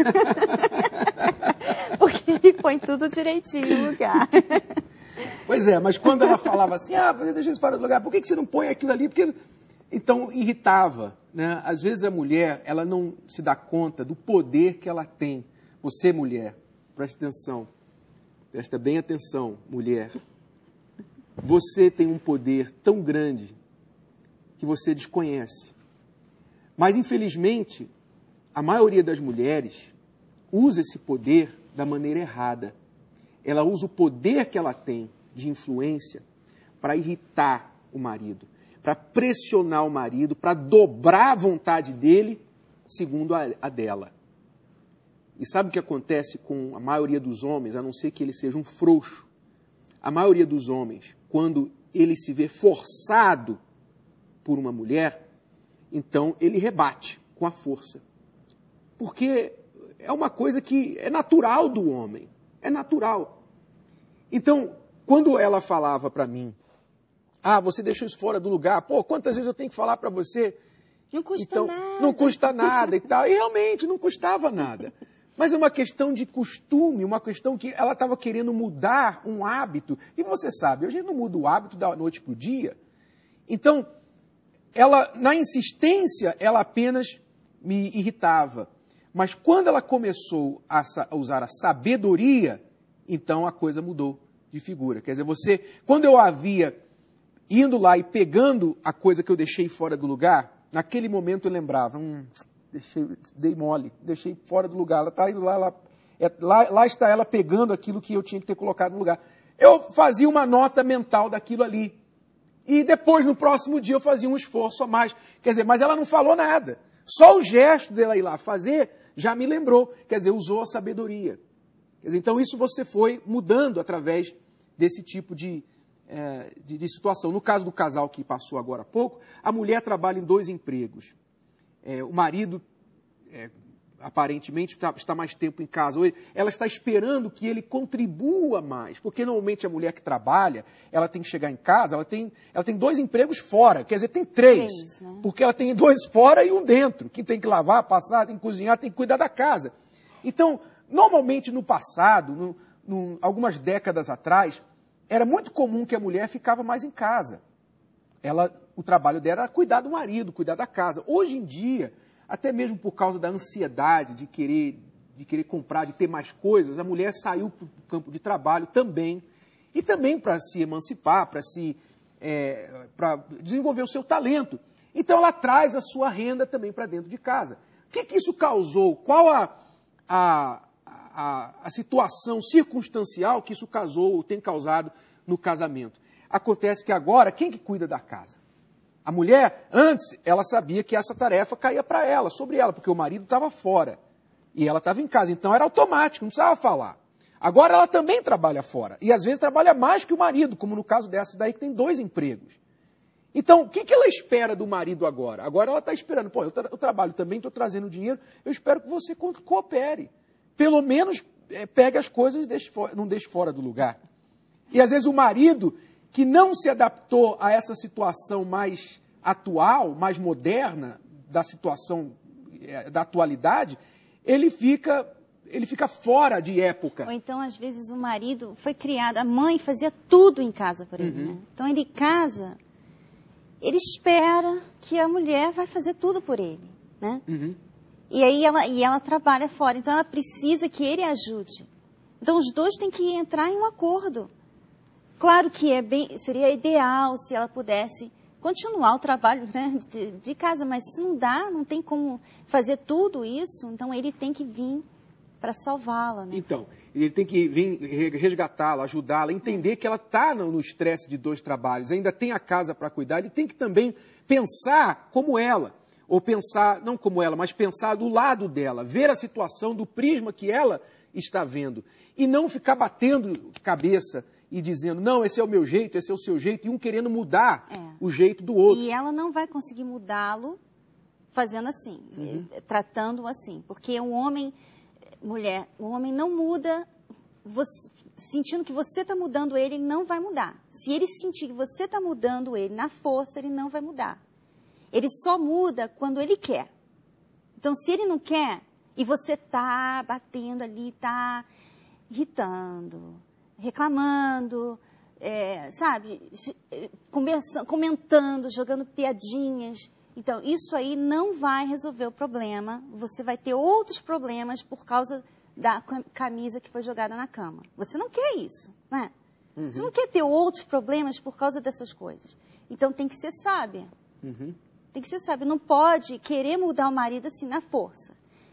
Porque ele põe tudo direitinho no lugar. Pois é, mas quando ela falava assim, ah, você deixa isso fora do lugar, por que você não põe aquilo ali? Porque... Então, irritava, né? Às vezes a mulher, ela não se dá conta do poder que ela tem. Você, mulher, preste atenção, presta bem atenção, mulher. Você tem um poder tão grande que você desconhece. Mas, infelizmente, a maioria das mulheres usa esse poder da maneira errada. Ela usa o poder que ela tem de influência para irritar o marido, para pressionar o marido, para dobrar a vontade dele segundo a, a dela. E sabe o que acontece com a maioria dos homens, a não ser que ele seja um frouxo? A maioria dos homens, quando ele se vê forçado por uma mulher, então ele rebate com a força. Porque é uma coisa que é natural do homem, é natural. Então, quando ela falava para mim, ah, você deixou isso fora do lugar, pô, quantas vezes eu tenho que falar para você? Não custa então, nada. Não custa nada e tal. E realmente não custava nada. Mas é uma questão de costume, uma questão que ela estava querendo mudar um hábito. E você sabe, a gente não muda o hábito da noite para o dia. Então, ela, na insistência, ela apenas me irritava. Mas quando ela começou a, a usar a sabedoria, então a coisa mudou de figura. Quer dizer, você, quando eu a via indo lá e pegando a coisa que eu deixei fora do lugar, naquele momento eu lembrava, hum, deixei, dei mole, deixei fora do lugar, ela está indo lá, ela, é, lá, lá está ela pegando aquilo que eu tinha que ter colocado no lugar. Eu fazia uma nota mental daquilo ali. E depois, no próximo dia, eu fazia um esforço a mais. Quer dizer, mas ela não falou nada. Só o gesto dela ir lá fazer já me lembrou. Quer dizer, usou a sabedoria. Quer dizer, então, isso você foi mudando através desse tipo de, é, de, de situação. No caso do casal que passou agora há pouco, a mulher trabalha em dois empregos. É, o marido, é, aparentemente, está, está mais tempo em casa. Ou ele, ela está esperando que ele contribua mais. Porque, normalmente, a mulher que trabalha, ela tem que chegar em casa, ela tem, ela tem dois empregos fora. Quer dizer, tem três. três né? Porque ela tem dois fora e um dentro. Que tem que lavar, passar, tem que cozinhar, tem que cuidar da casa. Então, normalmente, no passado, no, no, algumas décadas atrás, era muito comum que a mulher ficava mais em casa. Ela, o trabalho dela era cuidar do marido, cuidar da casa. Hoje em dia, até mesmo por causa da ansiedade de querer, de querer comprar, de ter mais coisas, a mulher saiu para o campo de trabalho também. E também para se emancipar, para se, é, para desenvolver o seu talento. Então, ela traz a sua renda também para dentro de casa. O que, que isso causou? Qual a, a, a, a situação circunstancial que isso causou ou tem causado no casamento? Acontece que agora, quem que cuida da casa? A mulher, antes, ela sabia que essa tarefa caía para ela, sobre ela, porque o marido estava fora e ela estava em casa. Então, era automático, não precisava falar. Agora, ela também trabalha fora e, às vezes, trabalha mais que o marido, como no caso dessa daí, que tem dois empregos. Então, o que, que ela espera do marido agora? Agora, ela está esperando, pô, eu, tra eu trabalho também, estou trazendo dinheiro, eu espero que você co coopere. Pelo menos, é, pegue as coisas e deixe não deixe fora do lugar. E, às vezes, o marido que não se adaptou a essa situação mais atual, mais moderna, da situação da atualidade, ele fica, ele fica fora de época. Ou então, às vezes, o marido foi criado, a mãe fazia tudo em casa por ele, uhum. né? Então, ele casa, ele espera que a mulher vai fazer tudo por ele, né? Uhum. E aí ela, e ela trabalha fora, então ela precisa que ele ajude. Então, os dois têm que entrar em um acordo. Claro que é bem, seria ideal se ela pudesse continuar o trabalho, né, de, de casa, mas se não dá, não tem como fazer tudo isso, então ele tem que vir para salvá-la. Né? Então, ele tem que vir resgatá-la, ajudá-la, entender que ela está no estresse de dois trabalhos, ainda tem a casa para cuidar, ele tem que também pensar como ela, ou pensar, não como ela, mas pensar do lado dela, ver a situação do prisma que ela está vendo, e não ficar batendo cabeça e dizendo, não, esse é o meu jeito, esse é o seu jeito, e um querendo mudar é. o jeito do outro. E ela não vai conseguir mudá-lo fazendo assim, uhum. tratando assim, porque o homem, mulher, o homem não muda, você, sentindo que você está mudando ele, ele não vai mudar. Se ele sentir que você está mudando ele na força, ele não vai mudar. Ele só muda quando ele quer. Então, se ele não quer, e você está batendo ali, está irritando, reclamando, é, sabe, conversa, comentando, jogando piadinhas. Então, isso aí não vai resolver o problema. Você vai ter outros problemas por causa da camisa que foi jogada na cama. Você não quer isso, né? Uhum. Você não quer ter outros problemas por causa dessas coisas. Então, tem que ser sábia. Uhum. Tem que ser sábia. Não pode querer mudar o marido assim na força.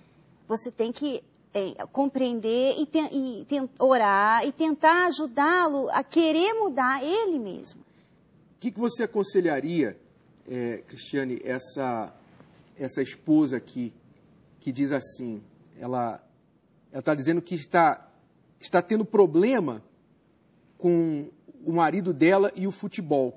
Você tem que É, compreender e, te, e te, orar e tentar ajudá-lo a querer mudar ele mesmo. O que, que você aconselharia, é, Cristiane, essa, essa esposa aqui, que diz assim, ela está dizendo que está, está tendo problema com o marido dela e o futebol.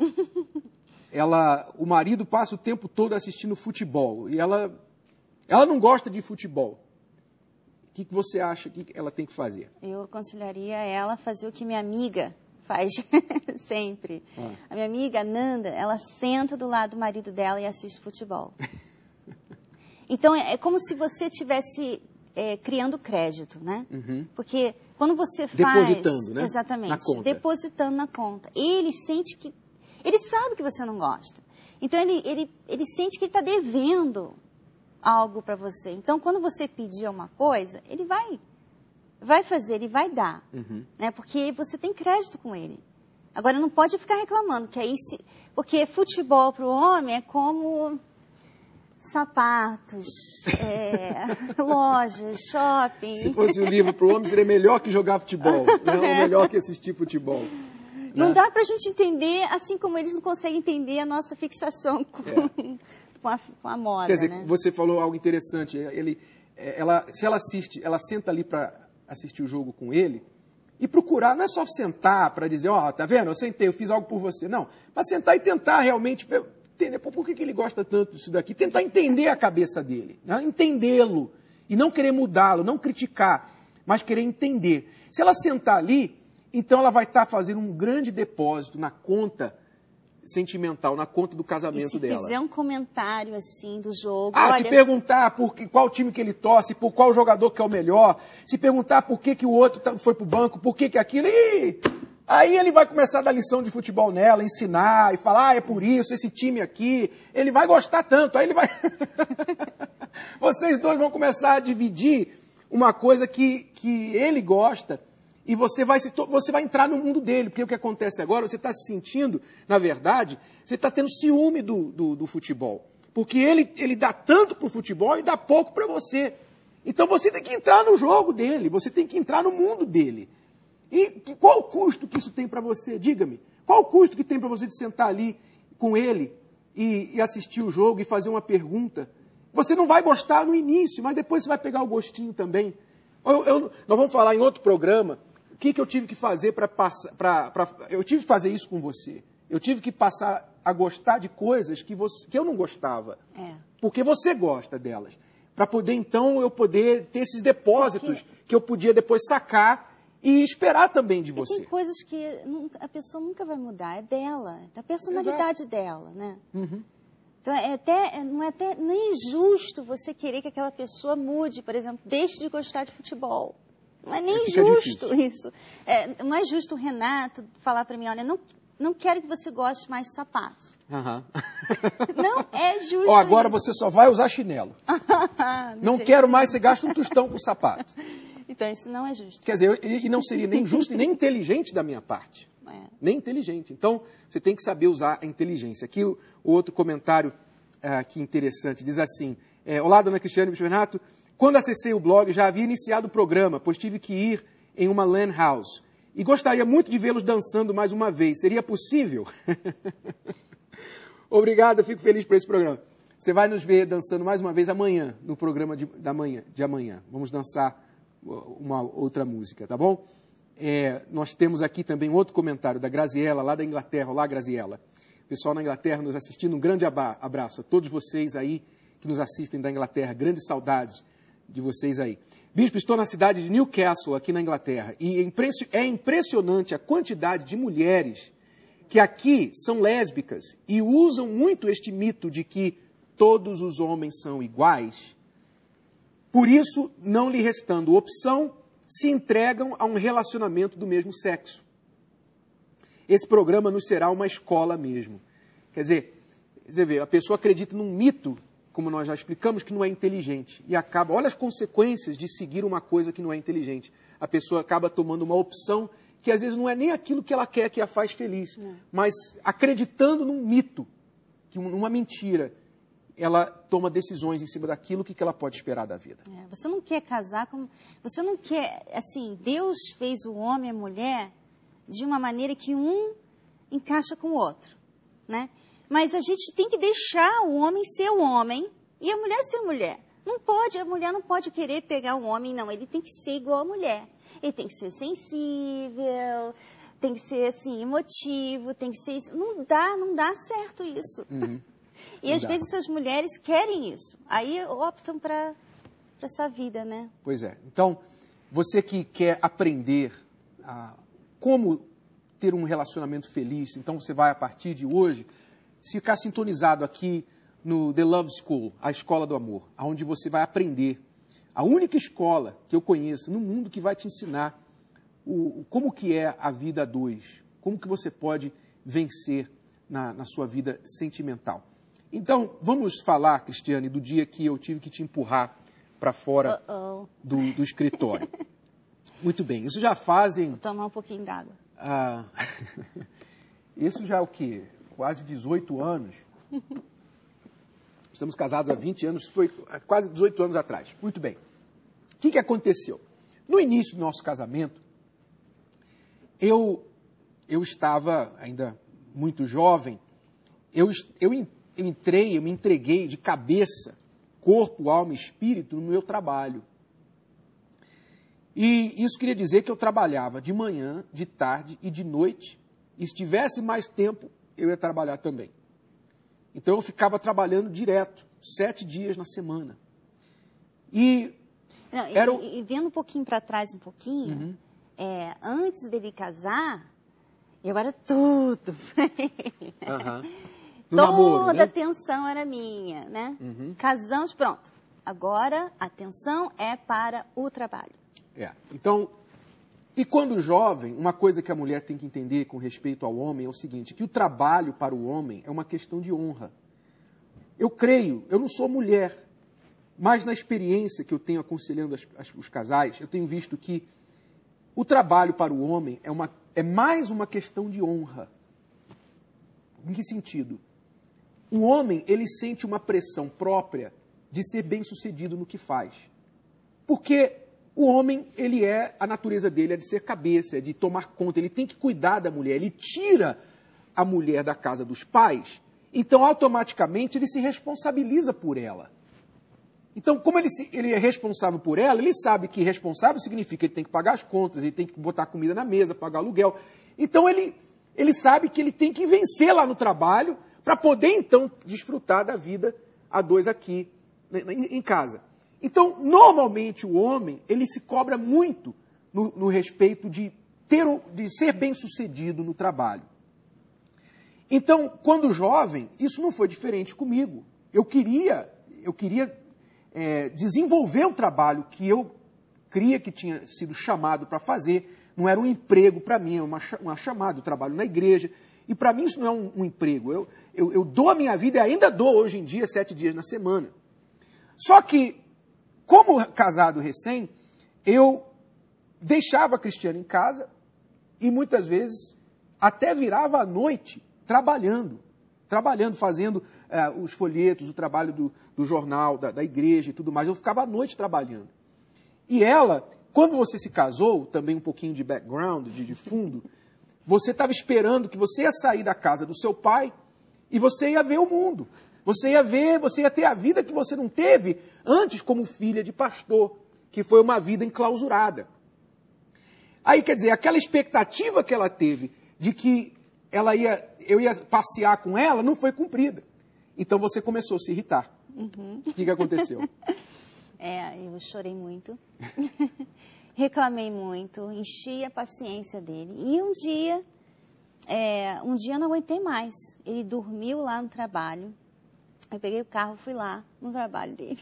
ela, o marido passa o tempo todo assistindo futebol e ela, ela não gosta de futebol. O que, que você acha que ela tem que fazer? Eu aconselharia ela a fazer o que minha amiga faz sempre. Ah. A minha amiga, Nanda, ela senta do lado do marido dela e assiste futebol. Então, é como se você tivesse é, criando crédito, né? Uhum. Porque quando você faz... Depositando, né? Exatamente. Na conta. Depositando na conta. Ele sente que... Ele sabe que você não gosta. Então, ele, ele, ele sente que ele está devendo algo para você. Então, quando você pedir uma coisa, ele vai, vai fazer, ele vai dar. Uhum. Né? Porque você tem crédito com ele. Agora, não pode ficar reclamando, que aí se... Porque futebol para o homem é como sapatos, é, lojas, shopping. Se fosse um livro para o homem, seria melhor que jogar futebol, né? Ou melhor que assistir futebol. Não Né? dá para a gente entender, assim como eles não conseguem entender a nossa fixação com, É. com, a, com a moda, Quer dizer, né? você falou algo interessante. Ele, ela, se ela assiste, ela senta ali para assistir o jogo com ele e procurar, não é só sentar para dizer, ó, oh, tá vendo, eu sentei, eu fiz algo por você. Não, mas sentar e tentar realmente entender por que, que ele gosta tanto disso daqui, tentar entender a cabeça dele, né? Entendê-lo e não querer mudá-lo, não criticar, mas querer entender. Se ela sentar ali, então ela vai estar fazendo um grande depósito na conta sentimental, na conta do casamento e se dela. Se fizer um comentário assim do jogo... Ah, olha... se perguntar por que, qual time que ele torce, por qual jogador que é o melhor, se perguntar por que, que o outro tá, foi pro banco, por que que aquilo... Ih, aí ele vai começar a dar lição de futebol nela, ensinar e falar, ah, é por isso, esse time aqui, ele vai gostar tanto, aí ele vai... Vocês dois vão começar a dividir uma coisa que, que ele gosta. E você vai, se, você vai entrar no mundo dele, porque o que acontece agora, você está se sentindo, na verdade, você está tendo ciúme do, do, do futebol. Porque ele, ele dá tanto para o futebol e dá pouco para você. Então você tem que entrar no jogo dele, você tem que entrar no mundo dele. E qual o custo que isso tem para você? Diga-me. Qual o custo que tem para você de sentar ali com ele e, e assistir o jogo e fazer uma pergunta? Você não vai gostar no início, mas depois você vai pegar o gostinho também. Eu, eu, nós vamos falar em outro programa. O que, que eu tive que fazer para passar... Pra, pra, eu tive que fazer isso com você. Eu tive que passar a gostar de coisas que, você, que eu não gostava. É. Porque você gosta delas. Para poder, então, eu poder ter esses depósitos porque... que eu podia depois sacar e esperar também de e você. Tem coisas que a pessoa nunca vai mudar. É dela. É da personalidade Exato. Dela, né? Uhum. Então, é até, não é até nem justo você querer que aquela pessoa mude, por exemplo, deixe de gostar de futebol. Não é nem justo difícil. Isso. É, não é justo o Renato falar para mim, olha, não, não quero que você goste mais de sapatos. Uhum. Não é justo oh, agora isso. você só vai usar chinelo. Não quero mais, você gasta um tostão com sapatos. Então, isso não é justo. Quer dizer, e não seria nem justo e nem inteligente da minha parte. É. Nem inteligente. Então, você tem que saber usar a inteligência. Aqui o, o outro comentário uh, que interessante, diz assim, é, olá, dona Cristiane, bicho Renato, quando acessei o blog já havia iniciado o programa, pois tive que ir em uma lan house. E gostaria muito de vê-los dançando mais uma vez. Seria possível? Obrigado, eu fico feliz por esse programa. Você vai nos ver dançando mais uma vez amanhã, no programa de, da manhã, de amanhã. Vamos dançar uma outra música, tá bom? É, nós temos aqui também outro comentário da Graziella, lá da Inglaterra. Olá, Graziella. Pessoal na Inglaterra nos assistindo, um grande abraço a todos vocês aí que nos assistem da Inglaterra. Grandes saudades de vocês aí. Bispo, estou na cidade de Newcastle, aqui na Inglaterra, e é impressionante a quantidade de mulheres que aqui são lésbicas e usam muito este mito de que todos os homens são iguais. Por isso, não lhe restando opção, se entregam a um relacionamento do mesmo sexo. Esse programa nos será uma escola mesmo. Quer dizer, você vê, a pessoa acredita num mito, como nós já explicamos, que não é inteligente. E acaba, olha as consequências de seguir uma coisa que não é inteligente. A pessoa acaba tomando uma opção que às vezes não é nem aquilo que ela quer que a faz feliz, não. Mas acreditando num mito, que uma mentira, ela toma decisões em cima daquilo, o que ela pode esperar da vida. É, você não quer casar com... Você não quer... Assim, Deus fez o homem e a mulher de uma maneira que um encaixa com o outro, né? Mas a gente tem que deixar o homem ser o homem e a mulher ser a mulher. Não pode, a mulher não pode querer pegar o homem, não. Ele tem que ser igual à mulher. Ele tem que ser sensível, tem que ser, assim, emotivo, tem que ser... Não dá, não dá certo isso. Uhum. E não às dá. vezes essas mulheres querem isso. Aí optam para essa vida, né? Pois é. Então, você que quer aprender a como ter um relacionamento feliz, então você vai, a partir de hoje, ficar sintonizado aqui no The Love School, a Escola do Amor, onde você vai aprender A única escola que eu conheço no mundo que vai te ensinar o, como que é a vida a dois, como que você pode vencer na, na sua vida sentimental. Então, vamos falar, Cristiane, do dia que eu tive que te empurrar para fora Uh-oh. do, do escritório. Muito bem, isso já fazem... Vou tomar um pouquinho d'água. Ah, isso já é o quê? Quase dezoito anos. Estamos casados há vinte anos, foi quase dezoito anos atrás. Muito bem. O que, que aconteceu? No início do nosso casamento, eu, eu estava ainda muito jovem, eu, eu, eu entrei, eu me entreguei de cabeça, corpo, alma e espírito no meu trabalho. E isso queria dizer que eu trabalhava de manhã, de tarde e de noite, e se tivesse mais tempo, eu ia trabalhar também. Então eu ficava trabalhando direto, sete dias na semana. E, Não, e, era o... e vendo um pouquinho para trás, um pouquinho, uhum. é, antes dele casar, eu era tudo pra ele. Uhum. No Toda namoro, né? a atenção era minha, né? Uhum. Casamos, pronto. Agora a atenção é para o trabalho. É. Então, e quando jovem, uma coisa que a mulher tem que entender com respeito ao homem é o seguinte, que o trabalho para o homem é uma questão de honra. Eu creio, eu não sou mulher, mas na experiência que eu tenho aconselhando as, as, os casais, eu tenho visto que o trabalho para o homem é, uma, é mais uma questão de honra. Em que sentido? O homem, ele sente uma pressão própria de ser bem-sucedido no que faz. Porque o homem, ele é, a natureza dele é de ser cabeça, é de tomar conta, ele tem que cuidar da mulher, ele tira a mulher da casa dos pais, então automaticamente ele se responsabiliza por ela. Então, como ele, se, ele é responsável por ela, ele sabe que responsável significa que ele tem que pagar as contas, ele tem que botar comida na mesa, pagar aluguel. Então, ele, ele sabe que ele tem que vencer lá no trabalho para poder, então, desfrutar da vida a dois aqui em, em casa. Então, normalmente, o homem, ele se cobra muito no, no respeito de, ter, de ser bem-sucedido no trabalho. Então, quando jovem, isso não foi diferente comigo. Eu queria, eu queria é, desenvolver o trabalho que eu cria que tinha sido chamado para fazer. Não era um emprego para mim, era uma, uma chamada, eu trabalho na igreja. E para mim isso não é um, um emprego. Eu, eu, eu dou a minha vida e ainda dou hoje em dia, sete dias na semana. Só que, como casado recém, eu deixava a Cristiane em casa e muitas vezes até virava à noite trabalhando, trabalhando, fazendo uh, os folhetos, o trabalho do, do jornal, da, da igreja e tudo mais. Eu ficava à noite trabalhando. E ela, quando você se casou, também um pouquinho de background, de, de fundo, você estava esperando que você ia sair da casa do seu pai e você ia ver o mundo. Você ia ver, você ia ter a vida que você não teve antes como filha de pastor, que foi uma vida enclausurada. Aí, quer dizer, aquela expectativa que ela teve de que ela ia, eu ia passear com ela, não foi cumprida. Então você começou a se irritar. Uhum. O que, que aconteceu? É, eu chorei muito, reclamei muito, enchi a paciência dele. E um dia, é, um dia eu não aguentei mais. Ele dormiu lá no trabalho. Eu peguei o carro, fui lá no trabalho dele.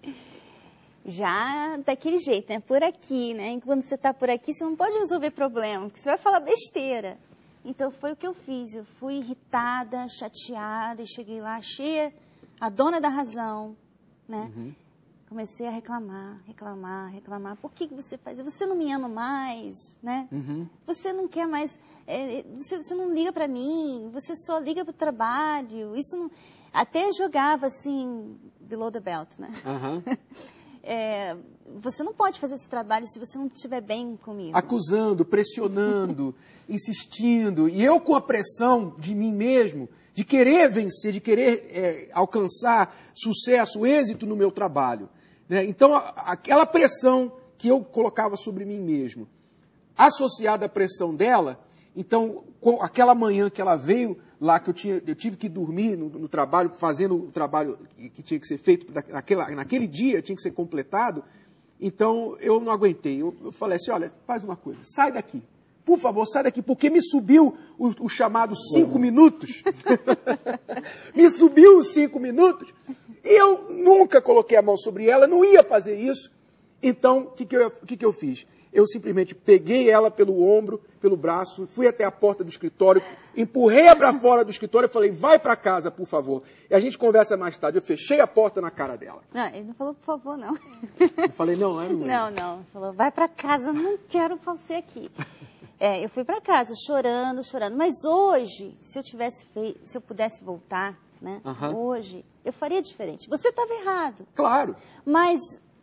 Já daquele jeito, né? Por aqui, né? E quando você está por aqui, você não pode resolver problema, porque você vai falar besteira. Então foi o que eu fiz. Eu fui irritada, chateada, e cheguei lá, achei a dona da razão, né? Uhum. Comecei a reclamar, reclamar, reclamar. Por que você faz? Você não me ama mais, né? Uhum. Você não quer mais... É, você, você não liga para mim, você só liga para o trabalho. Isso não... Até jogava assim, below the belt, né? Uhum. É, você não pode fazer esse trabalho se você não estiver bem comigo. Acusando, pressionando, insistindo. E eu com a pressão de mim mesmo, de querer vencer, de querer é, alcançar sucesso, êxito no meu trabalho. Né? Então, a, aquela pressão que eu colocava sobre mim mesmo, associada à pressão dela, então, com aquela manhã que ela veio lá, que eu, tinha, eu tive que dormir no, no trabalho, fazendo o trabalho que, que tinha que ser feito, naquela, naquele dia tinha que ser completado, então eu não aguentei. Eu, eu falei assim, olha, faz uma coisa, sai daqui. Por favor, sai daqui, porque me subiu o, o chamado cinco minutos. Me subiu os cinco minutos. E eu nunca coloquei a mão sobre ela, não ia fazer isso. Então, o que, que, eu, que, que eu fiz? Eu simplesmente peguei ela pelo ombro, pelo braço, fui até a porta do escritório, empurrei-a para fora do escritório e falei, vai para casa, por favor. E a gente conversa mais tarde. Eu fechei a porta na cara dela. Não, ele não falou, por favor, não. Eu falei, não, é, não é. Não, não. Ele falou, vai para casa, não quero você aqui. É, eu fui para casa chorando, chorando. Mas hoje, se eu tivesse feito, se eu pudesse voltar, né? Uhum. Hoje, eu faria diferente. Você estava errado. Claro. Mas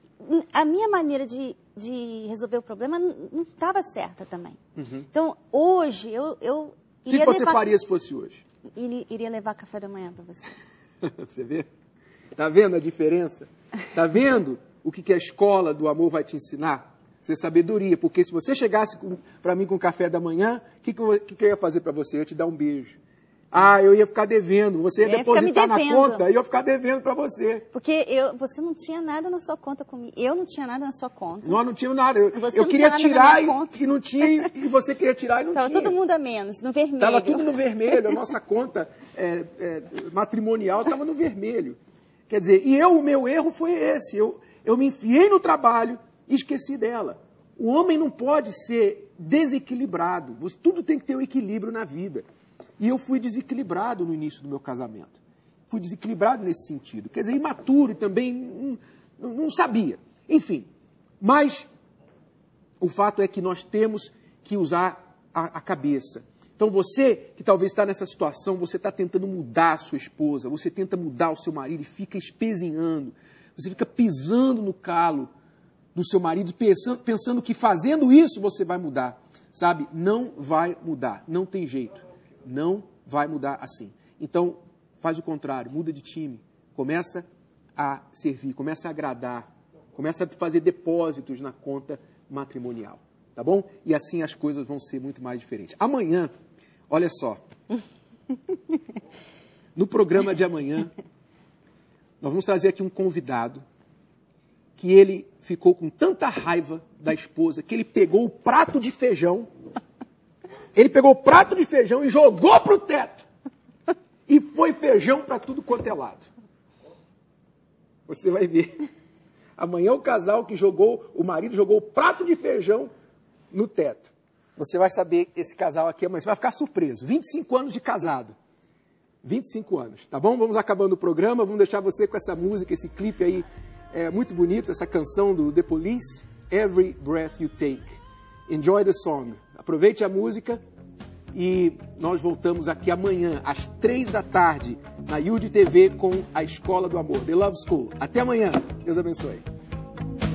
a minha maneira de, de resolver o problema não estava certa também. Uhum. Então, hoje, eu, eu iria O que você levar... faria se fosse hoje? Iria, iria levar café da manhã para você. Você vê? Tá vendo a diferença? Tá vendo o que, que a escola do amor vai te ensinar? Ser sabedoria. Porque se você chegasse para mim com café da manhã, o que, que, eu, que, que eu ia fazer para você? Eu ia te dar um beijo. Ah, eu ia ficar devendo. Você ia, ia depositar na conta e eu ia ficar devendo para você. Porque eu, você não tinha nada na sua conta comigo. Eu não tinha nada na sua conta. Nós não tínhamos nada. Eu, eu queria tirar e, e não tinha, e você queria tirar e não Tava tinha. Estava todo mundo a menos, no vermelho. Estava tudo no vermelho. A nossa conta é, é, matrimonial estava no vermelho. Quer dizer, e eu, o meu erro foi esse. Eu, eu me enfiei no trabalho e esqueci dela. O homem não pode ser desequilibrado. Tudo tem que ter um equilíbrio na vida. E eu fui desequilibrado no início do meu casamento. Fui desequilibrado nesse sentido. Quer dizer, imaturo e também não, não sabia. Enfim, mas o fato é que nós temos que usar a, a cabeça. Então você que talvez está nessa situação, você está tentando mudar a sua esposa, você tenta mudar o seu marido e fica espezinhando. Você fica pisando no calo do seu marido, pensando, pensando que fazendo isso você vai mudar. Sabe? Não vai mudar. Não tem jeito. Não vai mudar assim. Então, faz o contrário, muda de time, começa a servir, começa a agradar, começa a fazer depósitos na conta matrimonial, tá bom? E assim as coisas vão ser muito mais diferentes. Amanhã, olha só, no programa de amanhã, nós vamos trazer aqui um convidado que ele ficou com tanta raiva da esposa que ele pegou o prato de feijão. Ele pegou o prato de feijão e jogou para o teto. E foi feijão para tudo quanto é lado. Você vai ver. Amanhã o casal que jogou, o marido jogou o prato de feijão no teto. Você vai saber esse casal aqui amanhã. Você vai ficar surpreso. vinte e cinco anos de casado. vinte e cinco anos, tá bom? Vamos acabando o programa. Vamos deixar você com essa música, esse clipe aí é muito bonito, essa canção do The Police, Every Breath You Take. Enjoy the song. Aproveite a música e nós voltamos aqui amanhã, às três da tarde, na Y U D T V com a Escola do Amor, The Love School. Até amanhã. Deus abençoe.